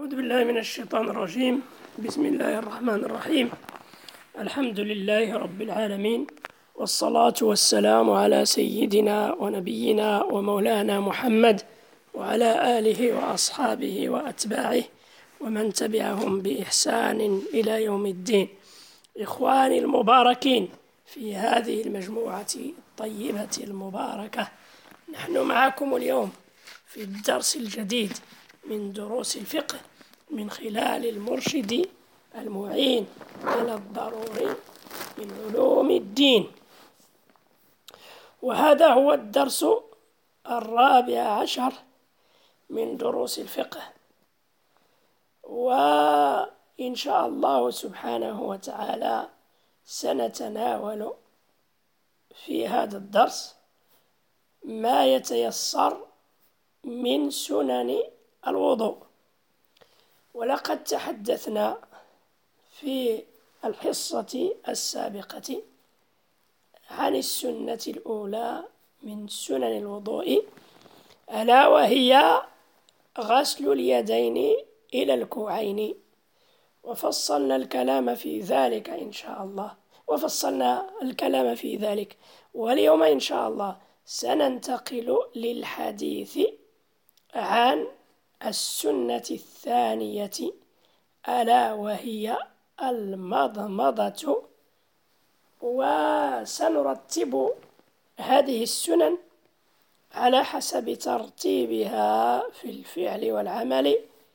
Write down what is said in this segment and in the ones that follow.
أعوذ بالله من الشيطان الرجيم. بسم الله الرحمن الرحيم. الحمد لله رب العالمين، والصلاة والسلام على سيدنا ونبينا ومولانا محمد وعلى آله وأصحابه وأتباعه ومن تبعهم بإحسان إلى يوم الدين. إخواني المباركين في هذه المجموعة الطيبة المباركة، نحن معكم اليوم في الدرس الجديد من دروس الفقه من خلال المرشد المعين على الضروري من علوم الدين، وهذا هو الدرس 14 من دروس الفقه. وإن شاء الله سبحانه وتعالى سنتناول في هذا الدرس ما يتيسر من سنن الوضوء. ولقد تحدثنا في الحصة السابقة عن السنة الأولى من سنن الوضوء، ألا وهي غسل اليدين إلى الكوعين، وفصلنا الكلام في ذلك إن شاء الله. واليوم إن شاء الله سننتقل للحديث عن السنة الثانية، ألا وهي المضمضة. وسنرتب هذه السنن على حسب ترتيبها في الفعل والعمل.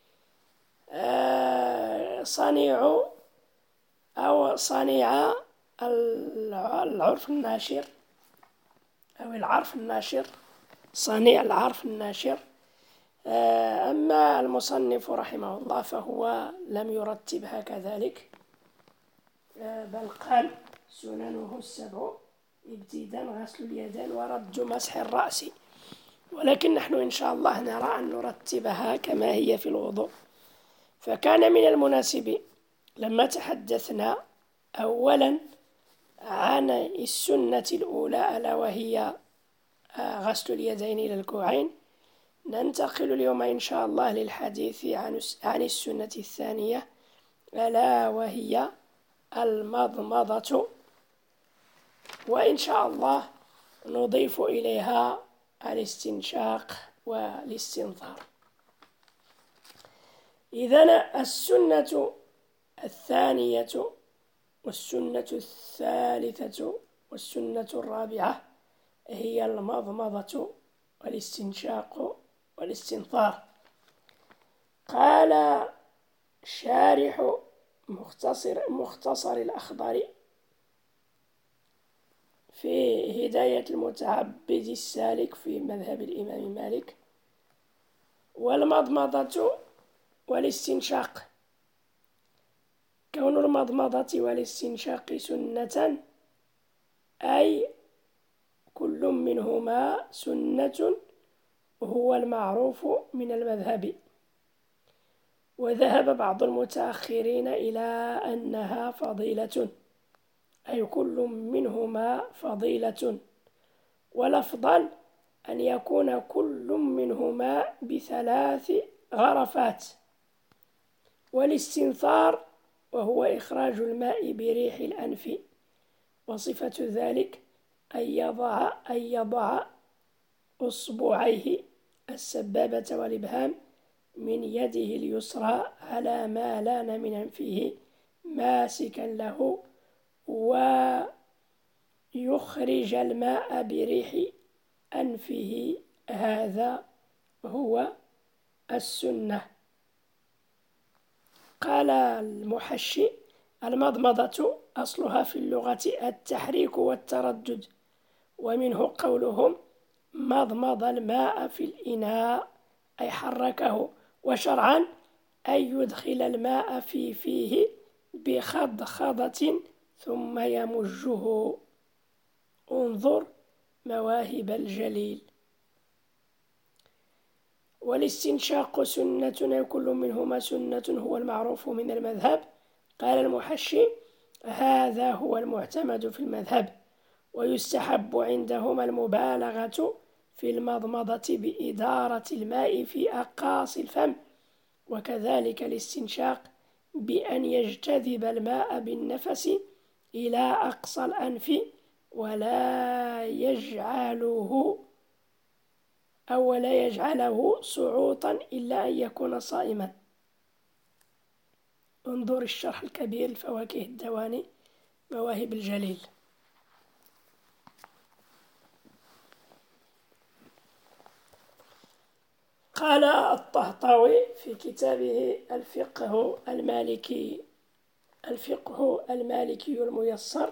صنيع العرف الناشر أو العرف الناشر، صنيع العرف الناشر. أما المصنف رحمه الله فهو لم يرتبها كذلك، بل قال سننه 7: ابتداء غسل اليدين ورد مسح الرأس. ولكن نحن إن شاء الله نرى أن نرتبها كما هي في الوضوء. فكان من المناسب لما تحدثنا أولا عن السنة الأولى ألا وهي غسل اليدين إلى الكوعين، ننتقل اليوم إن شاء الله للحديث عن السنة الثانية ألا وهي المضمضة، وإن شاء الله نضيف إليها الاستنشاق والاستنثار. إذن السنة الثانية والسنة الثالثة والسنة الرابعة هي المضمضة والاستنشاق والاستنثار. قال شارح مختصر الأخضر في هداية المتعبد السالك في مذهب الإمام مالك: والمضمضة والاستنشاق، كون المضمضة والاستنشاق سنة أي كل منهما سنة هو المعروف من المذهب. وذهب بعض المتأخرين إلى أنها فضيلة، أي كل منهما فضيلة، والأفضل أن يكون كل منهما ب3 غرفات. والاستنثار وهو إخراج الماء بريح الأنف، وصفة ذلك أن يضع أصبعيه السبابة والإبهام من يده اليسرى على ما لان من أنفه ماسكا له، ويخرج الماء بريح أنفه. هذا هو السنة. قال المحشي: المضمضة أصلها في اللغة التحريك والتردد، ومنه قولهم مضمض الماء في الإناء أي حركه، وشرعا أن يدخل الماء في فيه بخضخضة ثم يمجه. انظر مواهب الجليل. والاستنشاق سنة كل منهما سنة هو المعروف من المذهب. قال المحشي: هذا هو المعتمد في المذهب، ويستحب عندهما المبالغة في المضمضة بإدارة الماء في أقاصي الفم وكذلك الاستنشاق بأن يجتذب الماء بالنفس إلى أقصى الأنف ولا يجعله صعوطا إلا أن يكون صائما. انظر الشرح الكبير لفواكه الدواني مواهب الجليل. قال الطهطاوي في كتابه الفقه المالكي الميسر،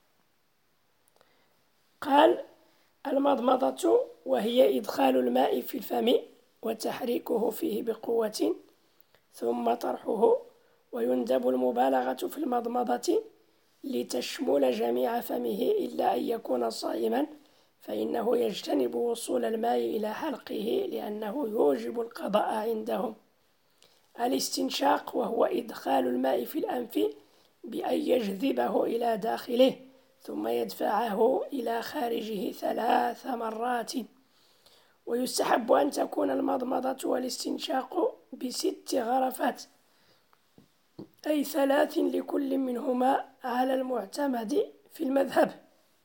قال: المضمضة وهي إدخال الماء في الفم وتحريكه فيه بقوة ثم طرحه، ويندب المبالغة في المضمضة لتشمل جميع فمه إلا أن يكون صائما، فإنه يجتنب وصول الماء إلى حلقه لأنه يوجب القضاء عندهم. الاستنشاق وهو إدخال الماء في الأنف بأن يجذبه إلى داخله ثم يدفعه إلى خارجه 3 مرات. ويستحب أن تكون المضمضة والاستنشاق ب6 غرفات، أي 3 لكل منهما على المعتمد في المذهب.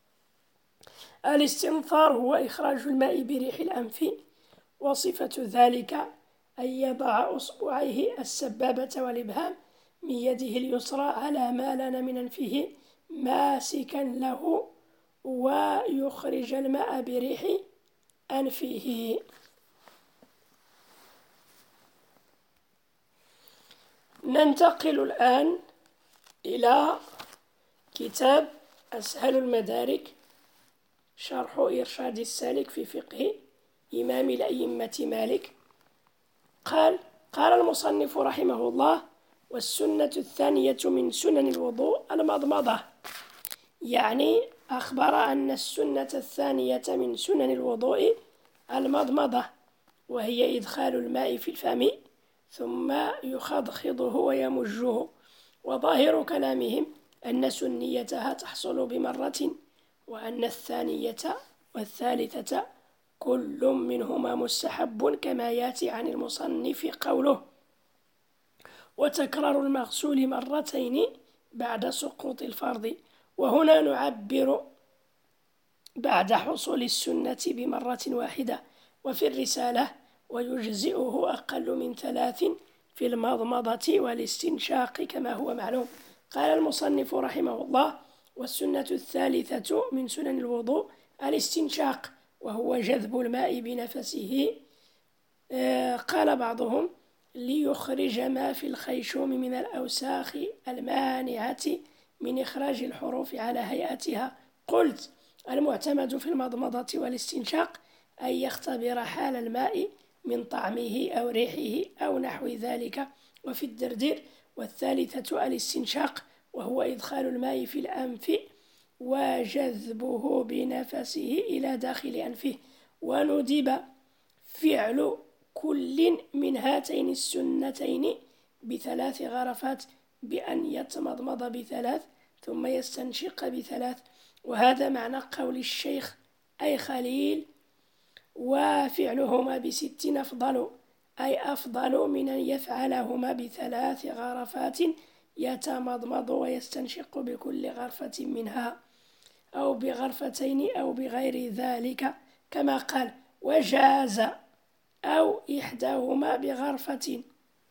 الاستنثار هو إخراج الماء بريح الأنف، وصفة ذلك أن يضع أصبعيه السبابة والإبهام من يده اليسرى على ما لان من أنفه ماسكا له، ويخرج الماء بريح أنفه. ننتقل الآن إلى كتاب أسهل المدارك شرح إرشاد السالك في فقه إمام الأئمة مالك. قال المصنف رحمه الله: والسنة الثانية من سنن الوضوء المضمضة. يعني أخبر أن السنة الثانية من سنن الوضوء المضمضة، وهي إدخال الماء في الفم ثم يخضخضه ويمجه. وظاهر كلامهم أن سنيتها تحصل بمرة، وأن الثانية والثالثة كل منهما مستحب، كما ياتي عن المصنف قوله: وتكرار المغسول مرتين بعد سقوط الفرض. وهنا نعبر بعد حصول السنة بمرة واحدة. وفي الرسالة: ويجزئه أقل من 3 في المضمضة والاستنشاق كما هو معلوم. قال المصنف رحمه الله: والسنة الثالثة من سنن الوضوء الاستنشاق، وهو جذب الماء بنفسه. قال بعضهم: ليخرج ما في الخيشوم من الأوساخ المانعة من إخراج الحروف على هيئتها. قلت: المعتمد في المضمضة والاستنشاق أن يختبر حال الماء من طعمه أو ريحه أو نحو ذلك. وفي الدردير: والثالثة الاستنشاق، وهو إدخال الماء في الأنف وجذبه بنفسه إلى داخل أنفه. وندب فعل كل من هاتين السنتين ب3 غرفات، بأن يتمضمض ب3 ثم يستنشق ب3. وهذا معنى قول الشيخ أي خليل: وفعلهما ب6 أفضل، أي أفضل من أن يفعلهما ب3 غرفات يتمضمض ويستنشق بكل غرفة منها، أو بغرفتين أو بغير ذلك، كما قال: وجاز أو إحداهما بغرفة.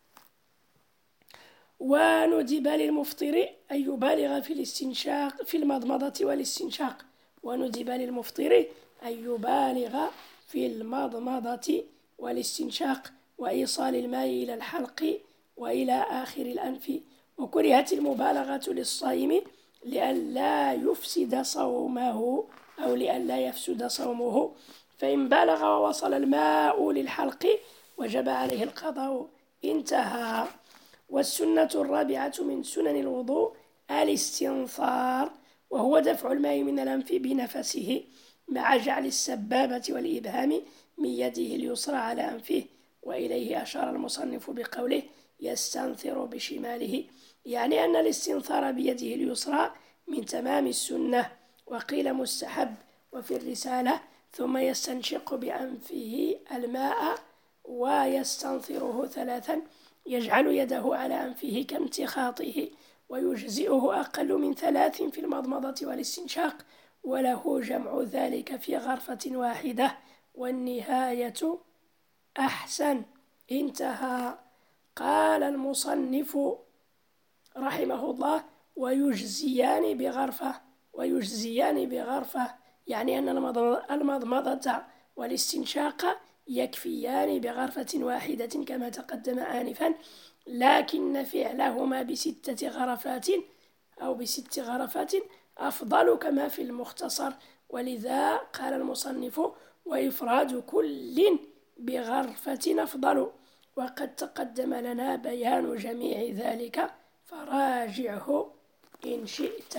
وندب للمفطر أن يبالغ في المضمضة والاستنشاق. وندب للمفطر أن يبالغ في المضمضة والاستنشاق وإيصال الماء إلى الحلق وإلى آخر الأنف. وكرهت المبالغة للصائم لئلا يفسد صومه أو لئلا يفسد صومه، فإن بالغ ووصل الماء للحلق وجب عليه القضاء. انتهى. والسنة الرابعة من سنن الوضوء الاستنثار، وهو دفع الماء من الأنف بنفسه مع جعل السبابة والإبهام من يده اليسرى على أنفه. وإليه أشار المصنف بقوله: يستنثر بشماله، يعني أن الاستنثار بيده اليسرى من تمام السنة. وقيل مستحب. وفي الرسالة: ثم يستنشق بأنفه الماء ويستنثره 3، يجعل يده على أنفه كامتخاطه، ويجزئه أقل من 3 في المضمضة والاستنشاق، وله جمع ذلك في غرفة واحدة، والنهاية أحسن. انتهى. قال المصنف رحمه الله: ويجزيان بغرفة، يعني أن المضمضة والاستنشاق يكفيان بغرفة واحدة كما تقدم آنفا، لكن فعلهما ب6 غرفات أو ب6 غرفات أفضل كما في المختصر. ولذا قال المصنف: وإفراد كل بغرفة أفضل. وقد تقدم لنا بيان جميع ذلك، فراجعه إن شئت.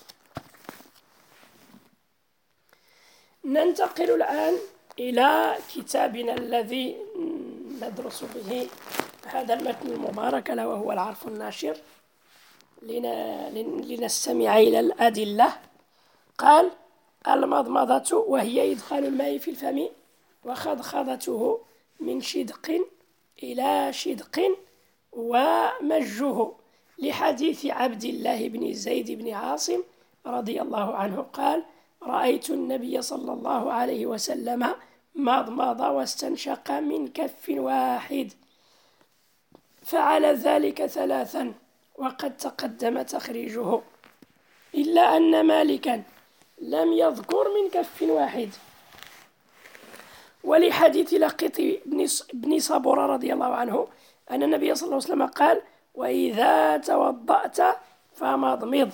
ننتقل الآن إلى كتابنا الذي ندرس به هذا المتن المبارك له، وهو العرف الناشر، لنستمع إلى الأدلة. قال: المضمضة وهي إدخال الماء في الفم وخضخضته من شدق إلى شدق ومجه، لحديث عبد الله بن زيد بن عاصم رضي الله عنه قال: رأيت النبي صلى الله عليه وسلم مضمض واستنشق من كف واحد، فعل ذلك 3، وقد تقدم تخريجه، إلا أن مالكا لم يذكر من كف واحد. ولحديث لقيط بن صبورة رضي الله عنه أن النبي صلى الله عليه وسلم قال: وإذا توضأت فمضمض.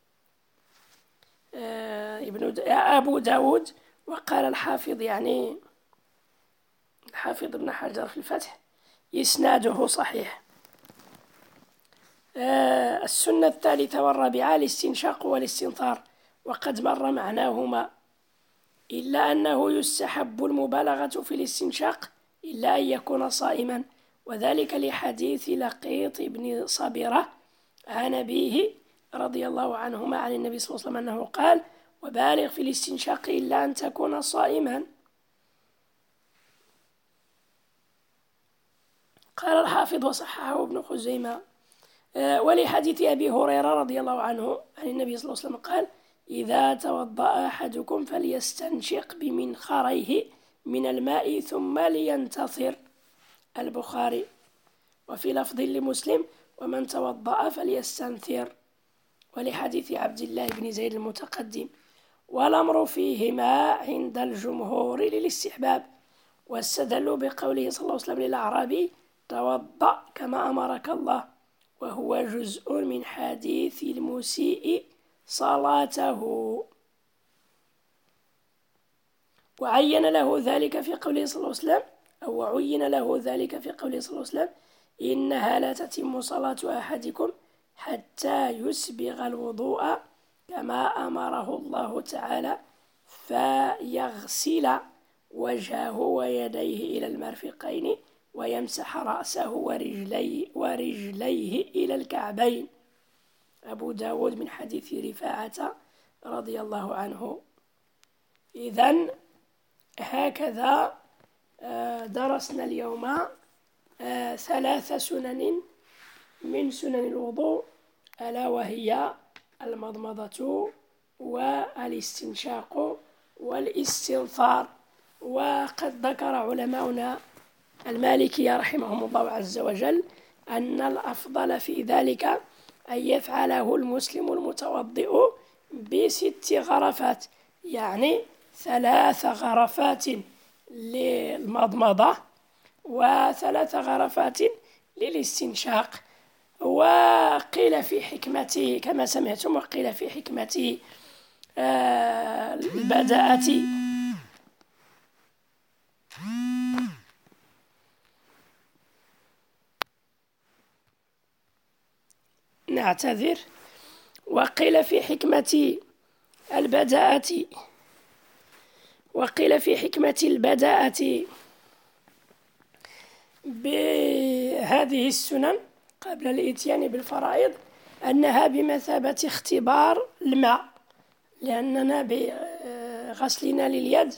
أبو داود. وقال الحافظ، يعني الحافظ ابن حجر في الفتح: إسناده صحيح. السنة 3 والرابعة الاستنشاق والاستنثار، وقد مر معناهما، إلا أنه يستحب المبالغة في الاستنشاق إلا أن يكون صائما، وذلك لحديث لقيط بن صبيرة عن أبيه رضي الله عنهما عن النبي صلى الله عليه وسلم أنه قال: وبالغ في الاستنشاق إلا أن تكون صائما. قال الحافظ: وصححه ابن خزيمة. ولحديث أبي هريرة رضي الله عنه عن النبي صلى الله عليه وسلم قال: إذا توضأ أحدكم فليستنشق بمنخريه من الماء ثم لينتثر. البخاري. وفي لفظ لمسلم: ومن توضأ فليستنثر. ولحديث عبد الله بن زيد المتقدم. والأمر فيهما عند الجمهور للاستحباب، واستدلوا بقوله صلى الله عليه وسلم للأعرابي: توضأ كما أمرك الله، وهو جزء من حديث المسيء صلاته، وعين له ذلك في قوله صلى الله عليه وسلم، أو عين له ذلك في قوله صلى الله عليه وسلم: إنها لا تتم صلاة أحدكم حتى يسبغ الوضوء كما أمره الله تعالى، فيغسل وجهه ويديه إلى المرفقين، ويمسح رأسه ورجليه إلى الكعبين. أبو داود من حديث رفاعة رضي الله عنه. إذن هكذا درسنا اليوم 3 سنن من سنن الوضوء، ألا وهي المضمضة والاستنشاق والاستنثار. وقد ذكر علماؤنا المالكية رحمهم الله عز وجل أن الأفضل في ذلك أن يفعله المسلم المتوضئ ب6 غرفات، يعني 3 غرفات للمضمضة و3 غرفات للاستنشاق. وقيل في حكمته كما سمعتم، وقيل في حكمته البداءة نعتذر. وقيل في حكمة البداءة بهذه السنن قبل الإتيان بالفرائض أنها بمثابة اختبار الماء، لأننا بغسلنا لليد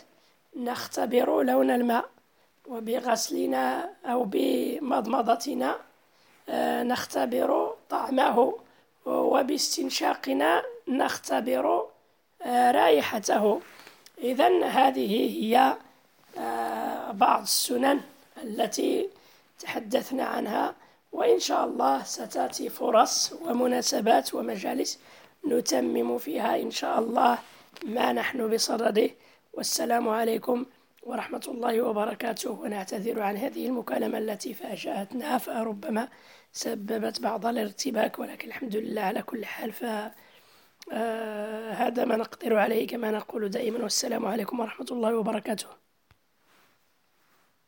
نختبر لون الماء، وبغسلنا أو بمضمضتنا نختبر طعمه، وباستنشاقنا نختبر رائحته. إذن هذه هي بعض السنن التي تحدثنا عنها، وإن شاء الله ستأتي فرص ومناسبات ومجالس نتمم فيها إن شاء الله ما نحن بصدده. والسلام عليكم ورحمة الله وبركاته. ونعتذر عن هذه المكالمة التي فاجأتنا، فربما سببت بعض الارتباك، ولكن الحمد لله على كل حال. هذا ما نقدر عليه كما نقول دائما، والسلام عليكم ورحمة الله وبركاته.